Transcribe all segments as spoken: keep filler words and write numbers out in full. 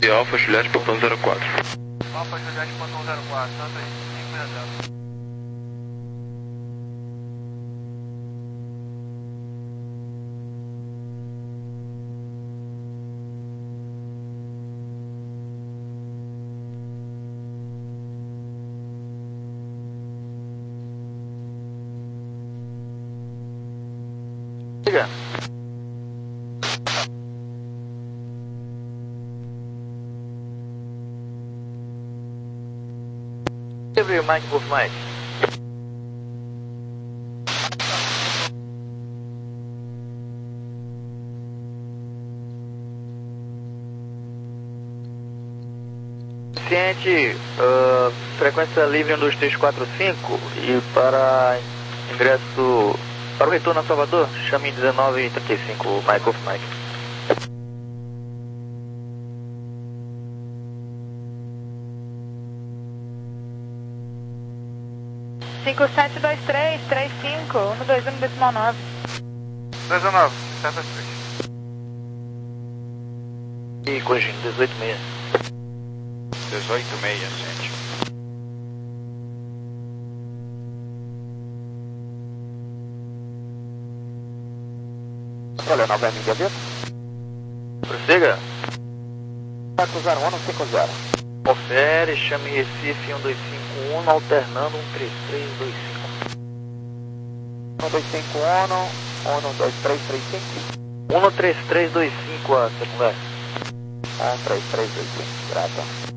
E Alfa Juliette Pantão zero quatro. Alfa Juliette Pantão zero quatro, tanto aí, cinco seis zero. Diga. Abriu o Mike, Wolf Mike. Ciente, uh, frequência livre um dois três quatro cinco e para ingresso para o retorno a Salvador, chame dezenove e trinta e cinco, Mike Wolf Mike. cinco sete dois três três cinco um dois um decimal nove. dezenove, sete dois três. E corrigindo, dezoito e meia. dezoito e meia, gente. Olha, nove milha viu? Prossiga. quatro zero um cinco zero. Confere, chame Recife um dois cinco um, alternando um três três dois cinco. um dois cinco um, um dois três três cinco. um três três dois cinco a secundária. um três três dois cinco, grata.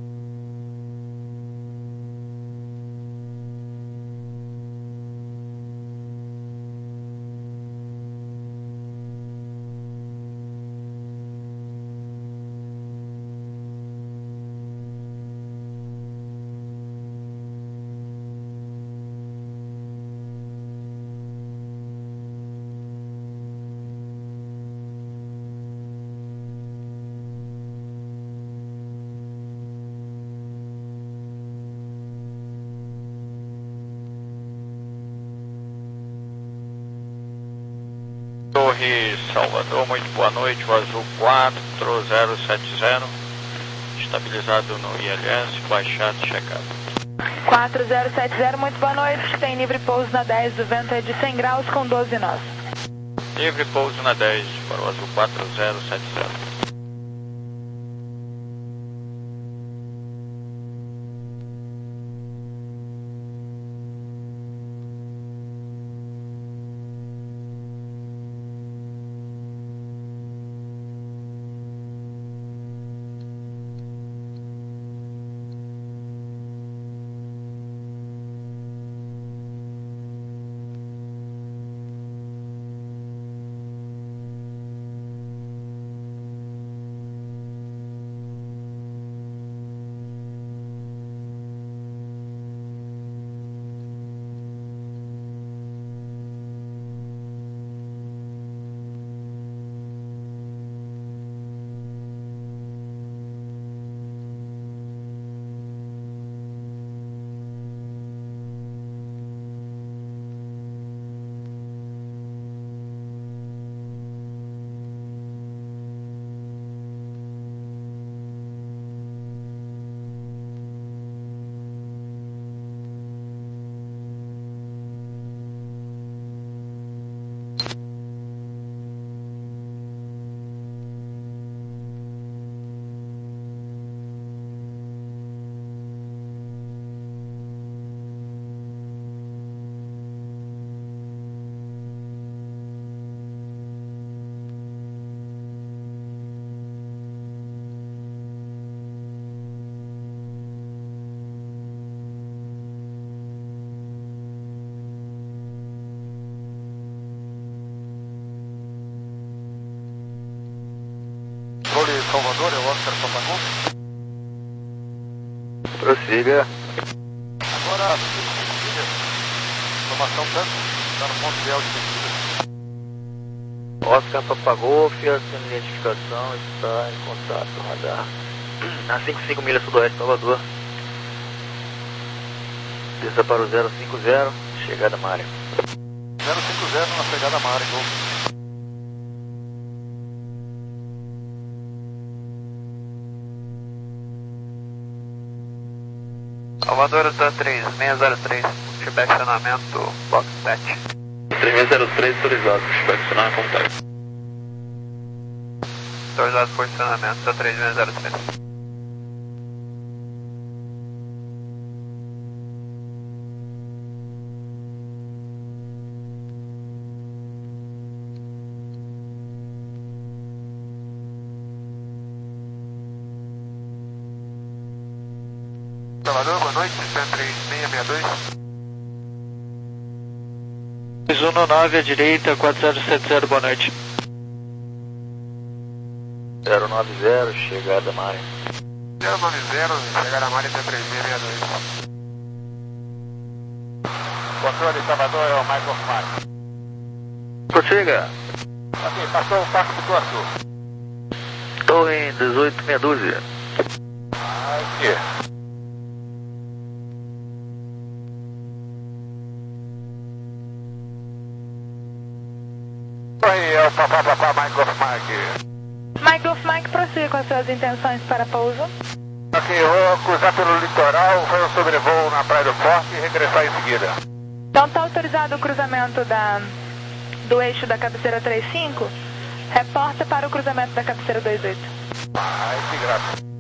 Torre Salvador, muito boa noite, o Azul quatro zero sete zero, estabilizado no I L S, baixado, checado. quatro zero sete zero, muito boa noite, tem livre pouso na dez, o vento é de cem graus com doze nós. Livre pouso na dez para o Azul quatro zero sete zero. Controle Salvador, é o Oscar Papagol. Prossiga. Agora, informação tanto, está no ponto de altitude. Oscar Papagol, sem identificação, está em contato, radar. A cinquenta e cinco milhas sudoeste, Salvador. Desça para o zero cinco zero, chegada à área. zero cinco zero na chegada à área, Golf. Salvador da três seis zero três, pushback acionamento, box sete. três seis zero três autorizado, pushback acionar contato. Autorizado posicionamento da três seis zero três. Salvador, boa noite, Centro três seis seis dois. dois um nove à direita, quatro zero sete zero, boa noite. zero nove zero, chegada Mari. zero nove zero, chegada Mari, Centro três seis seis dois. Controle, Salvador, é o Michael Mark. Prossiga. Ok, passou o Paco do Tuaçu. Torre dezoito meia dúzia. Aqui. Aí é o papá papá Michael Mark. Michael Mike, prossiga com as suas intenções para pouso. Ok, eu vou cruzar pelo litoral, fazer um sobrevoo na Praia do Forte e regressar em seguida. Então está autorizado o cruzamento da, do eixo da cabeceira trinta e cinco. Reporta para o cruzamento da cabeceira vinte e oito. Ai, que graça.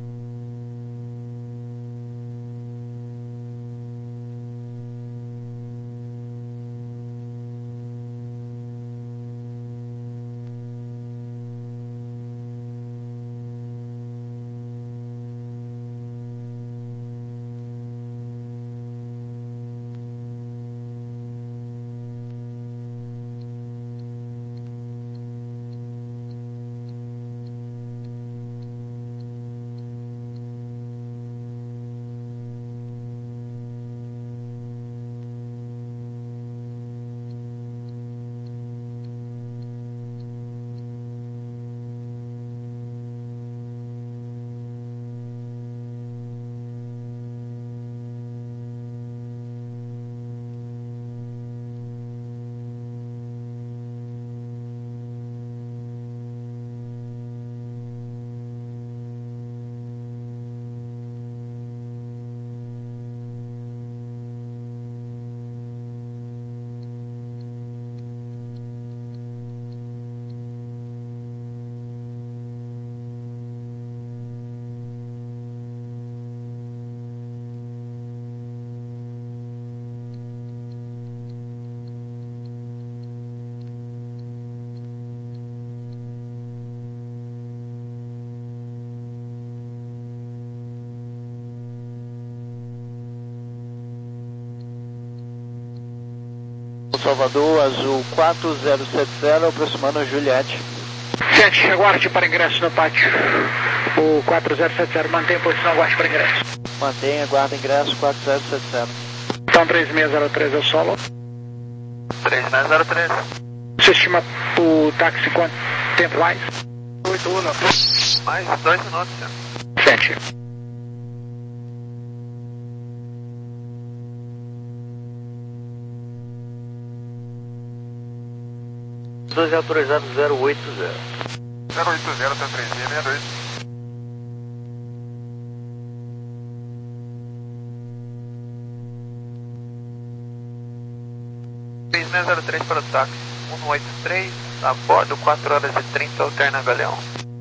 Salvador, azul quatro zero sete zero, aproximando a Juliette. sete, aguarde para ingresso no pátio. O quatro zero sete zero, mantém a posição, aguarde para ingresso. Mantenha, aguarda ingresso quatro zero sete zero. Então três seis zero três é o solo. três seis zero três. Você estima o táxi quanto tempo mais? oito um, mais dois minutos. sete. doze autorizado zero oito zero. zero oito zero, Centro três seis seis dois. três seis zero três para o táxi. um oito três, a bordo, quatro horas e trinta, alterna Galeão.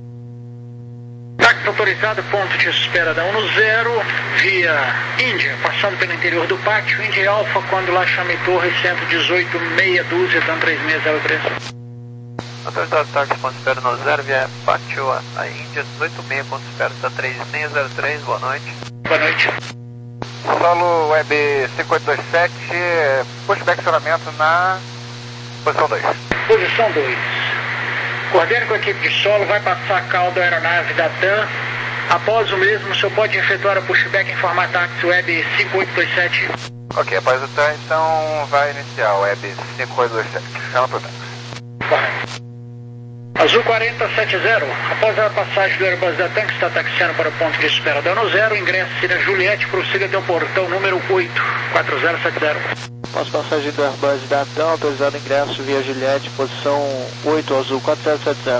Táxi autorizado, ponto de espera da um zero, via Índia, passando pelo interior do pátio, Índia Alfa, quando lá chame Torre, cento e dezoito, meia dúzia, então três seis zero três. Autorizado táxi, ponto de espera no zero, via pátio, a Índia, dezoito meia, ponto de espera da três seis zero três, boa noite. Boa noite. Solo Web cinco oito dois sete, pushback acionamento na posição dois. Posição dois. Coordene com a equipe de solo, vai passar a cauda aeronave da T A M. Após o mesmo, o senhor pode efetuar a pushback em formato táxi Web cinco oito dois sete. Ok, após o T A M, então vai iniciar o Web cinco oito dois sete. Chama para o táxi. Correto. Azul quarenta sete zero, após a passagem do Airbus da T A M, que está taxiando para o ponto de espera da ano zero, ingresse na Juliette, prossiga até o portão número oito, quatro zero sete zero. Após passagem do Airbus da T A M, autorizado ingresso via Juliette, posição oito, azul quatro zero sete zero.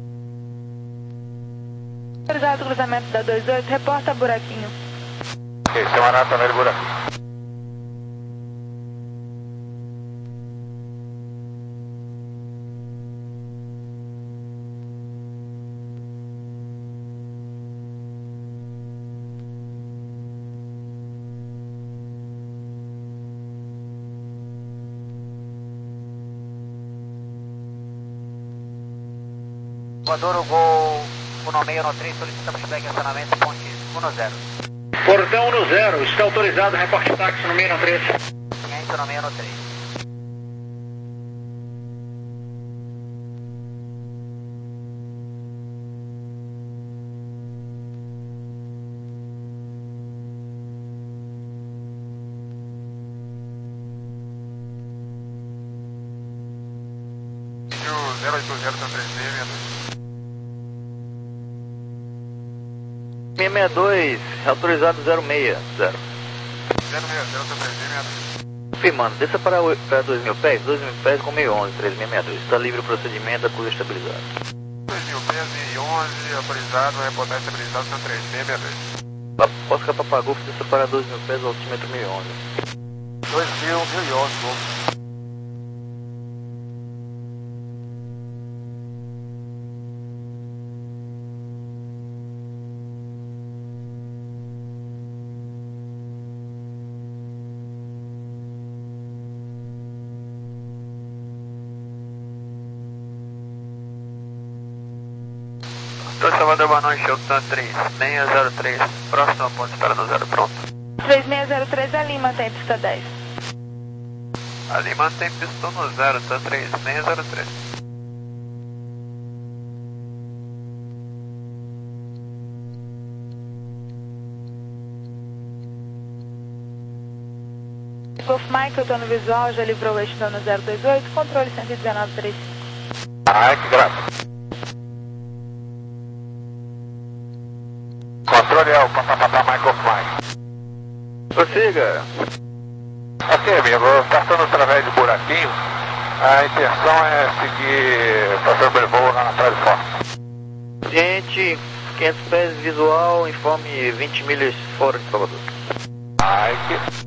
Autorizado o cruzamento da vinte e oito, reporta buraquinho. Ok, seu Arata velho por aqui. Voador Gol um seis um três, solicitamos feedback em acionamento, ponte um zero. Portão um zero, está autorizado, reporte táxi no seis um três. Ciência no seis um três. zero oito zero três seis seis seis dois, autorizado zero seis zero. zero seis zero três seis. Confirmando, desça para, para dois mil pés, dois mil pés com mil e onze, três seis seis dois. Está livre o procedimento, acústica estabilizada. dois mil pés e onze, autorizado, reportar estabilizado, são três seis seis dois. Oscar Papagolfo, desça para dois mil pés, altímetro mil e onze. dois mil, mil e onze, Golfo. Doutor Salvador, boa noite, Octan três seis zero três, próximo ao ponto espera no zero, pronto. três seis zero três, a Lima tem pista dez. A Lima tem pista no zero, tá três seis zero três. Golf Mike, eu tô no visual, já livrou o eixo no zero dois oito, controle cento e dezenove trinta e cinco. Ai, que graça. Controle é o papapá Michael Fly. Prossiga. Ok, amigo, passando através do buraquinho, a intenção é seguir para sobrevoo lá na praia de fora. Gente, quinhentos pés visual, informe vinte milhas fora de Salvador. Ai, que...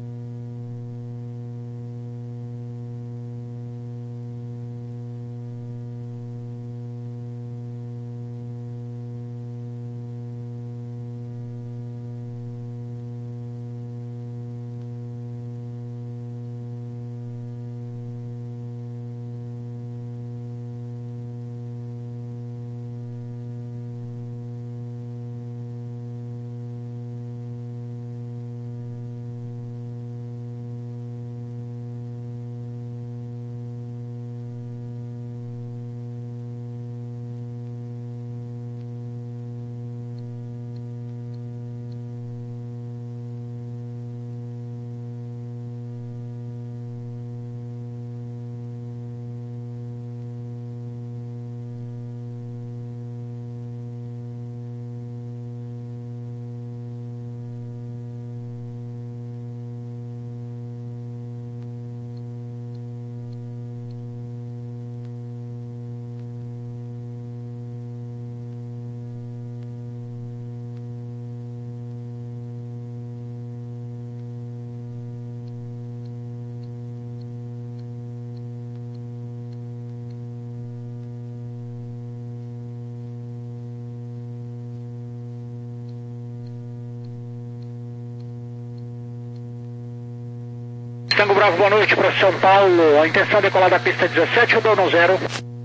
Tango Bravo, boa noite para São Paulo. A intenção é decolar da pista dezessete, eu dou no zero.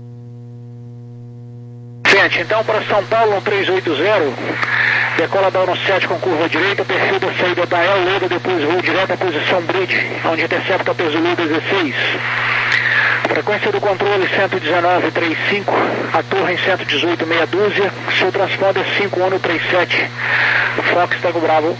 Gente, então para São Paulo, um três oito zero. Decola da um sete com curva direita, perfil da saída da El Leda, depois voo direto à posição Bridge, onde intercepta a peso Lu dezesseis. Frequência do controle cento e dezenove trinta e cinco, a torre em cento e dezoito meia dúzia, seu transponder cinco um três sete, Fox Tango Bravo.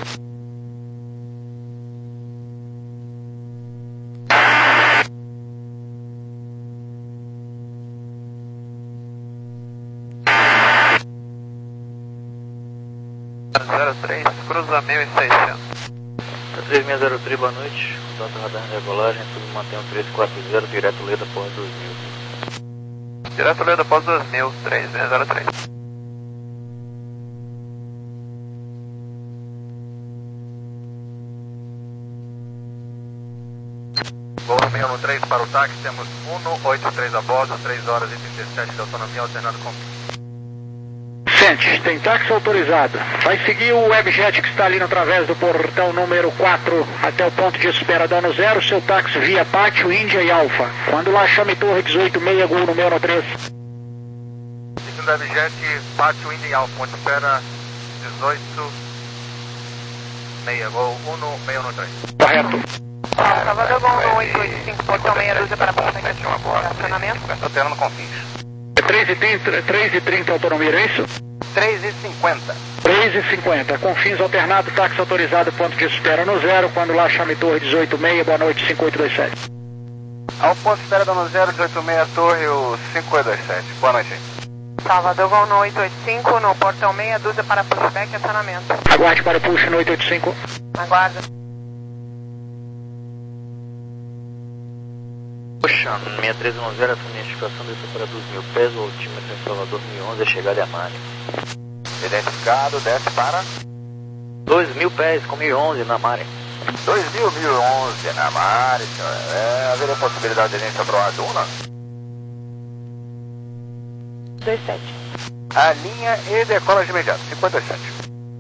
zero três, cruza mil e seiscentos. três seis zero três, boa noite. Data radar de regulagem, tudo mantém um três quatro zero, direto Leda após dois mil. Direto Leda após dois mil, três seis zero três. meio um três para o táxi, temos um oito três a bordo, três horas e trinta e sete de autonomia, alternando com... Sente, tem táxi autorizado. Vai seguir o Webjet que está ali no través do portão número quatro até o ponto de espera dano zero, seu táxi via Pátio, Índia e Alfa. Quando lá, chame Torre dezoito seis, gol número três. Seguindo o Webjet, Pátio, Índia e Alfa, ponto de espera dezoito seis, gol um seis um três. Correto. Salvador, gol um oito oito cinco, portão meia dúzia para ponta de estacionamento. Alterando com fins. três e trinta autonomia, é isso? três e cinquenta. três e cinquenta, com fins alternado, táxi autorizado, ponto de espera no zero, quando lá, chame Torre dezoito seis, boa noite, cinco oito dois sete. Ao ponto de espera dano zero, dezoito seis, Torre, o cinco oito dois sete. Boa noite. Salvador, gol no oito oito cinco, no portão meia dúzia para pushback e acionamento. Aguarde para push no oito oito cinco. Aguarda. Puxa, seis três um zero, essa minha indicação desceu para dois mil pés, o altímetro em Salvador mil e onze, a chegada é a Mari. Identificado, desce para... dois mil pés com mil e onze na Mari. dois mil, mil e onze na Mari, senhor. É, haveria possibilidade de a gente abrir uma Duna? dois sete. A linha e decola de imediato, cinquenta e sete.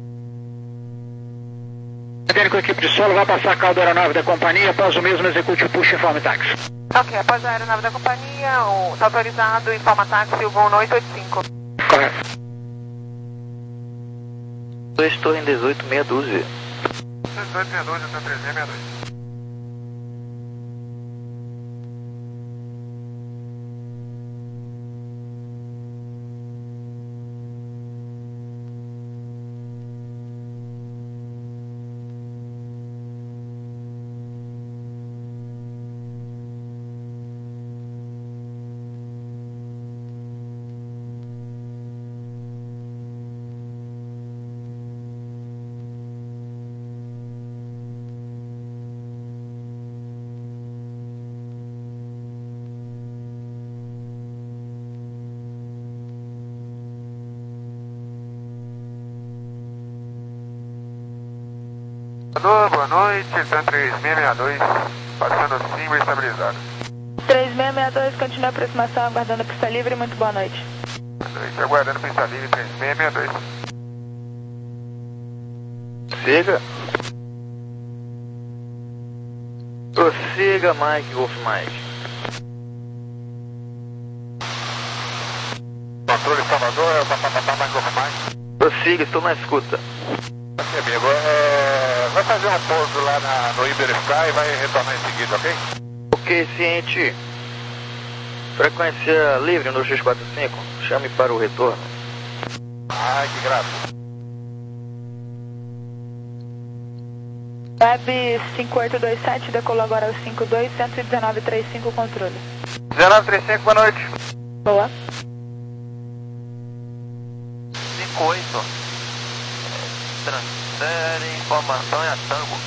Técnico, equipe de solo, vai passar a calda aeronave da companhia, após o mesmo execute o push informe táxi. Ok, após a aeronave da companhia, está autorizado, informa táxi, o voo no oito oito cinco. Correto. dois Torre em dezoito meia dúzia. dezoito meia dúzia, três seis seis dois. Boa noite, Sam três seis seis dois, passando símbolo estabilizado. três seis seis dois, continua a aproximação, aguardando a pista livre, muito boa noite. Boa noite, aguardando pista livre, três seis seis dois. Siga. Prossiga, Mike, Golf Mike. Controle Salvador, papapá, Mike Golf Mike. Prossiga, estou na escuta. Ok, amigo, é, vai fazer um pouso lá na, no Iber Sky e vai retornar em seguida, ok? Ok, ciente. Frequência livre no X quarenta e cinco. Chame para o retorno. Ai, que graça. Web cinco oito dois sete, decolou agora ao cinco dois, um um nove três cinco, controle. dezenove trinta e cinco, boa noite. Boa. cinco oito. Transfere informação em a Tango.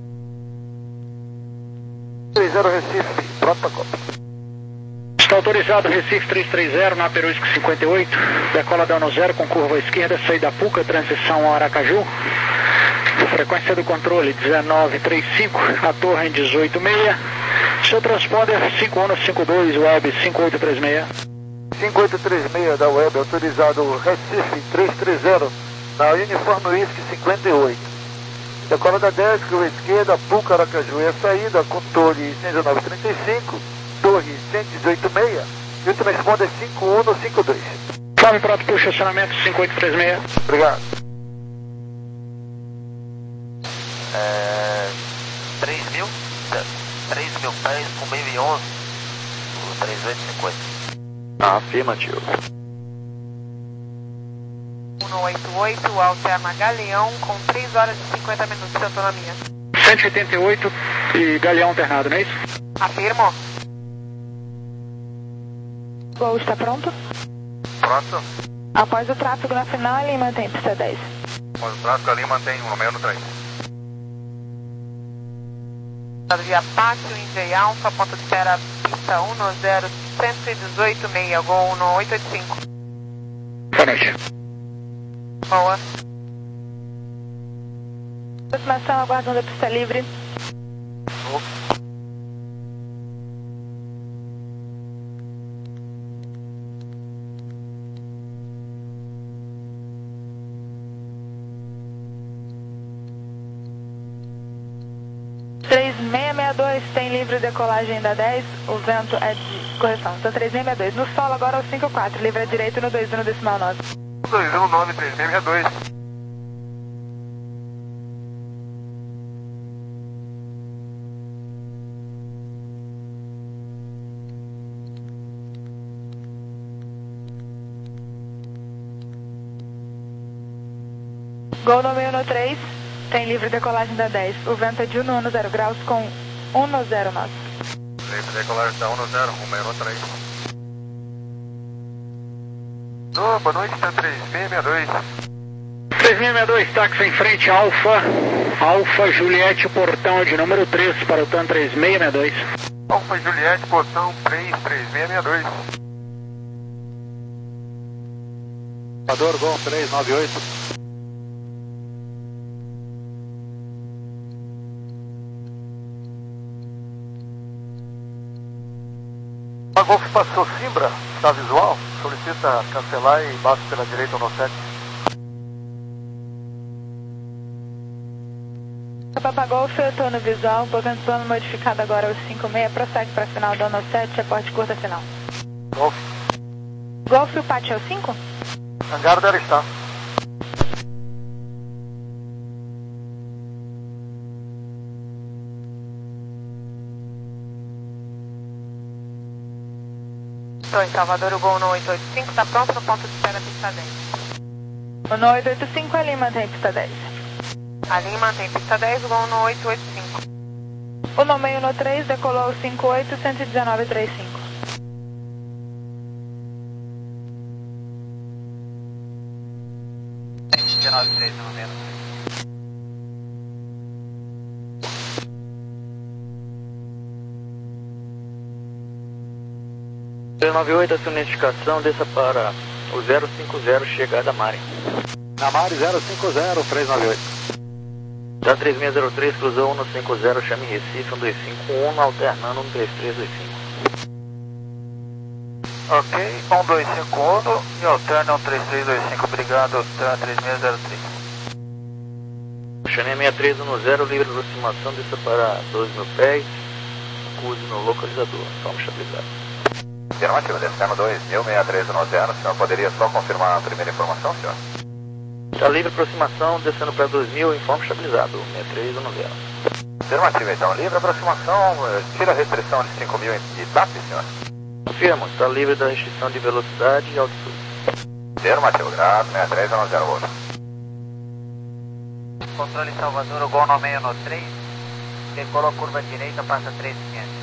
três zero Recife, pronta cópia. Está autorizado Recife trezentos e trinta na Perusco cinquenta e oito, decola dano zero com curva à esquerda, saída Puca, transição ao Aracaju. Frequência do controle dezenove trinta e cinco, a torre em dezoito seis. Seu transponder cinco um cinco dois, web cinco oito três seis. cinco oito três seis da web, autorizado Recife trezentos e trinta na Uniforme Whisky cinquenta e oito. Decola da dez, curva esquerda, Puca, Aracaju, é a saída, controle cento e dezenove trinta e cinco, torre cento e dezoito seis, e o transponder é cinco um cinco dois. Chame pronto para o estacionamento cinco oito três seis. Obrigado. É, três mil? três mil pés com mil e onze. três oito cinquenta. Afirmativo. um oito oito, alterna Galeão com três horas e cinquenta minutos de autonomia. cento e oitenta e oito e Galeão alternado, não é isso? Afirmo. Gol está pronto? Pronto. Após o tráfego na final, ele mantém pista dez. Após o tráfego ali, mantém um meio no trem. Via Pátio, Índia e Alfa, ponto de espera, pista um zero, cento e dezoito seis, gol um oito oito cinco. Boa noite. Boa. Aproximação, aguardando a pista livre. três seis seis dois tem livre decolagem da dez, o vento é de correção, então três seis seis dois. No solo agora é o cinco quatro, livre à direita no dois um decimal nove. dois um nove, três seis seis dois. Gol no meio no três, tem livre decolagem da dez, o vento é de um no zero graus com um no zero nove. Livre decolagem da um no zero, um meio no três. Oh, boa noite, tá três seis seis dois. três seis seis dois, táxi em frente, Alfa, Alfa Juliette, portão de número três para o TAM três seis seis dois. Alfa Juliette, portão três três seis seis dois. Salvador, Gol três nove oito. A Golf passou Simbra, está visual, solicita cancelar e baixa pela direita no sete. Papa Golf, eu estou no visual, botando plano modificado agora é o cinco seis, prossegue para final do ano sete, aporte curta final. Golf. Golf, o pátio é o cinco? Hangar deve estar. Estou em Salvador, o Gol no oito oito cinco, está pronto no ponto de espera pista dez. O no oito oito cinco, ali mantém pista dez. Ali mantém pista dez, o Gol no oito oito cinco. O no meio no três, decolou cinco oito, cento e dezenove trinta e cinco. cento e dezenove três no menos. três nove oito, a sua identificação, desça para o zero cinco zero, chegada Mari. Na Mari zero cinco zero, três nove oito. Da três seis zero três, cruzou um no cinco zero, chame Recife, um dois cinco um, alternando um três três dois cinco. Ok, um dois cinco um e alterna um três três dois cinco, obrigado, alterna três seis zero três. Chame seis três um no zero, livre aproximação, desça para doze mil pés, cruze no localizador, forma estabilizada. Afirmativo, descendo dois mil, seis três no zero, o senhor poderia só confirmar a primeira informação, senhor? Está livre aproximação, descendo para dois mil, informe estabilizado, seis três no zero. Afirmativo, então, livre aproximação, tira a restrição de cinco mil de T A P, senhor? Confirmo, está livre da restrição de velocidade e altitude. Afirmativo, graças, seis três no zero, outro. Controle Salvador, o Gol no meio no três, decolou curva direita, passa três quinhentos.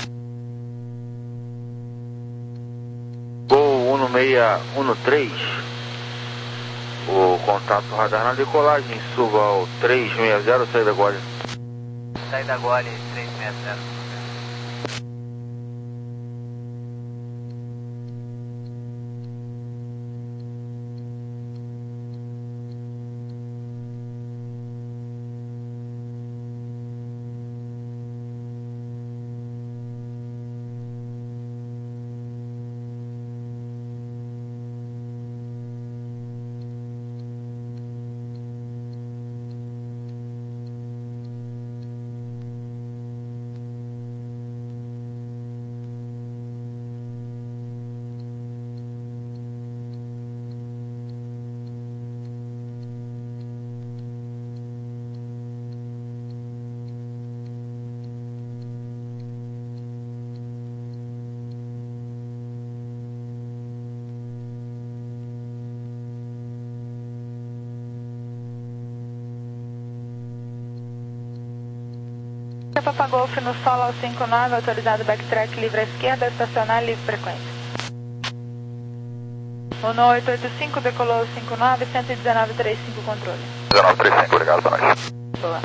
Gol um seis um no três, o contato radar na decolagem, suba ao três seis zero, saída Gole. Saída Gole, três seis zero. Papa Golf no solo ao cinco nove, autorizado backtrack livre à esquerda, estacionar livre frequência. O no oito oito cinco, decolou cinco nove, cento e dezenove trinta e cinco, controle. dezenove trinta e cinco, obrigado, boa noite. Boa.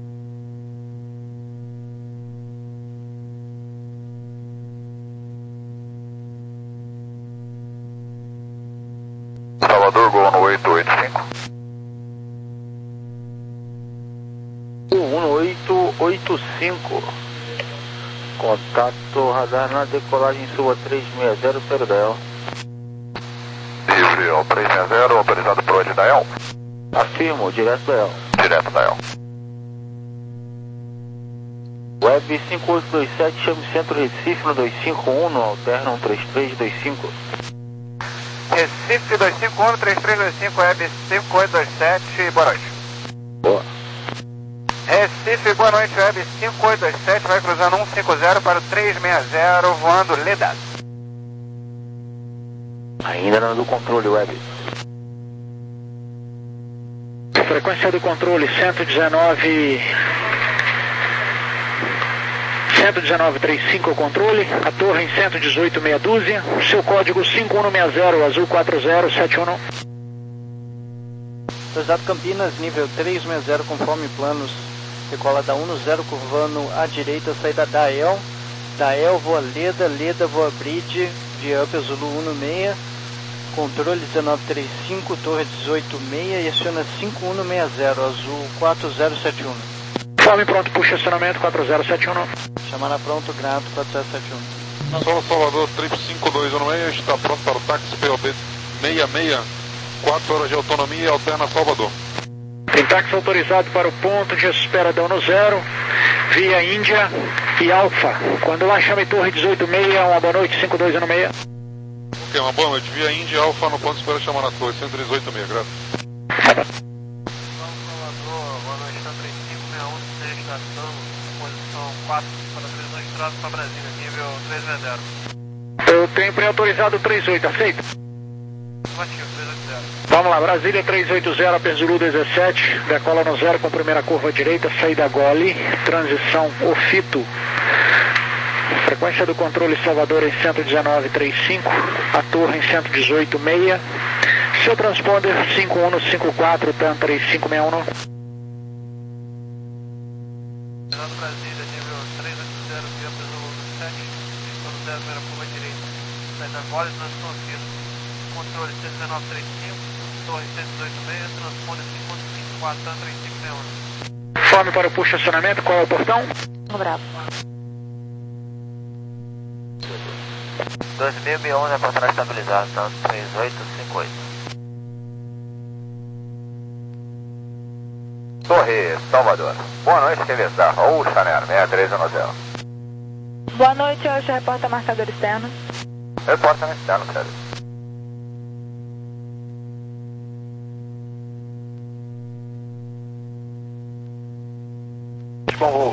Salvador, Gol no oito oito cinco. um oito oito cinco, contato radar na decolagem, suba três seis zero, zero da El. Livre ao três seis zero, autorizado por onde da El? Afirmo, direto da El. Direto da El. Web cinco oito dois sete, chame Centro Recife no dois cinco um, no alterna um três três dois cinco. Recife dois cinco um, três três dois cinco, Web cinco oito dois sete, boa noite. Boa. Recife, boa noite, Web cinco oito dois sete, vai cruzando um cinco zero para o três seis zero, voando Leda. Ainda não do controle, Web. Frequência do controle cento e dezenove... cento e dezenove trinta e cinco o controle, a torre em cento e dezoito meia dúzia, seu código cinco um seis zero, azul quatro zero sete um. Cruzado Campinas, nível três seis zero, conforme planos, decola da um zero, curvando à direita, saída da El, da El voa Leda, Leda voa Bridge, de Up Zulu um seis, controle dezenove trinta e cinco, torre dezoito seis e aciona cinco um seis zero, azul quatro zero sete um. Fome pronto, puxa acionamento quatro zero sete um. Chamada pronto, grato quatro zero sete um. Solo Salvador, trip cinco dois um seis, está pronto para o táxi P O B seis seis, quatro horas de autonomia, alterna Salvador. Tem táxi autorizado para o ponto de espera da um zero, via Índia e Alfa. Quando lá, chame torre dezoito seis, uma boa noite, cinco dois um seis. Ok, uma boa noite, via Índia Alfa no ponto de espera, chamar na torre, cento e dezoito seis, graças. quatro para previsão de tráfego para Brasília, nível três seis zero. Eu tenho pré-autorizado três oito, aceita? Positivo, três oito zero. Vamos lá, Brasília três oito zero, Apenzuru dezessete, decola no zero com primeira curva direita, saída Gole, transição Ofito. Frequência do controle Salvador em cento e dezenove trinta e cinco, a torre em cento e dezoito seis, seu transponder cinco um cinco quatro, TAM três cinco seis um. Brasília, nível três oito zero, via Apenzuru sete, zero zero, primeira curva direita, saída Gole, transição Ofito, controle cento e dezenove trinta e cinco, torre cento e dezoito seis, transponder cinco um cinco quatro, TAM três cinco seis um. Fome para o push acionamento, qual é o portão? Bravo. dois mil e onze é para trás estabilizado, então três oito cinco oito. Torre, Salvador. Boa noite, revezar. Ou Chanel, seis três um zero. Boa noite, hoje repórter marcador externo. Repórter externo, sério. Bom,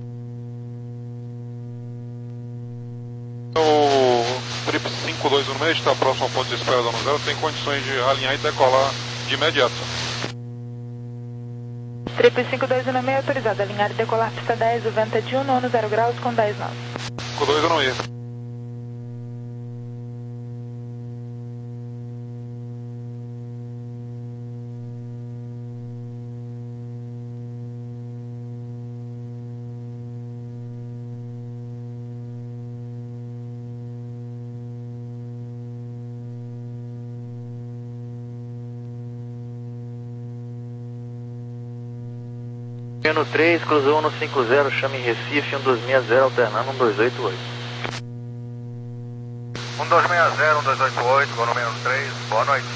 o trip cinco dois um seis está próximo ao ponto de espera da um zero, tem condições de alinhar e decolar de imediato. Trip cinco dois um seis autorizado, alinhar e decolar pista dez, o vento é de um, nono, zero graus com dez nove. cinco dois um seis. No três, cruzou um cinco zero, chame Recife, um dois seis zero, alternando um dois oito oito. um dois seis zero, um dois oito oito, voo número três, boa noite.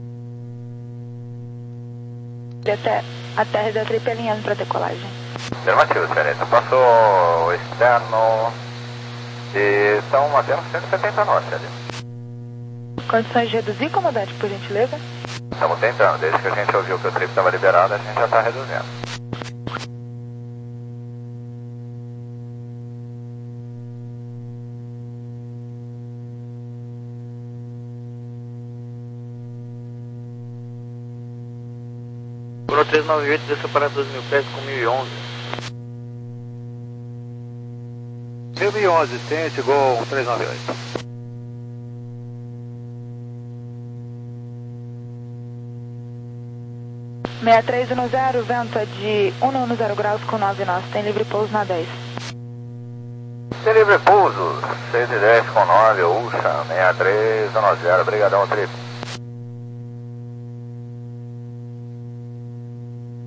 Até a terra da trip alinhando para decolagem. Afirmativo, excelência. Passou o externo e estão mantendo cento e setenta nós, ali. Condições de reduzir comodade, por gentileza? Estamos tentando, desde que a gente ouviu que o trip estava liberado, a gente já está reduzindo. Bruno três nove oito, desceu para dois mil pés com mil e onze. mil e onze, tem esse Gol três nove oito. seis três um zero, vento é de um nono, zero graus com nove nós, tem livre pouso na dez. Tem livre pouso, seis e dez com nove, Ucha, seis três um zero, brigadão, trip.